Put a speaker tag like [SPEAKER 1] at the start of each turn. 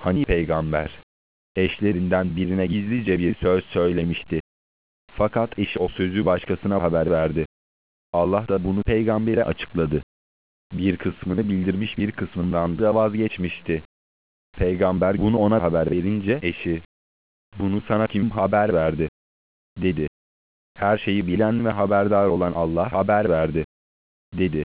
[SPEAKER 1] Hani peygamber, eşlerinden birine gizlice bir söz söylemişti. Fakat eşi o sözü başkasına haber verdi. Allah da bunu peygambere açıkladı. Bir kısmını bildirmiş, bir kısmından da vazgeçmişti. Peygamber bunu ona haber verince eşi, "Bunu sana kim haber verdi?" dedi. "Her şeyi bilen ve haberdar olan Allah haber verdi," dedi.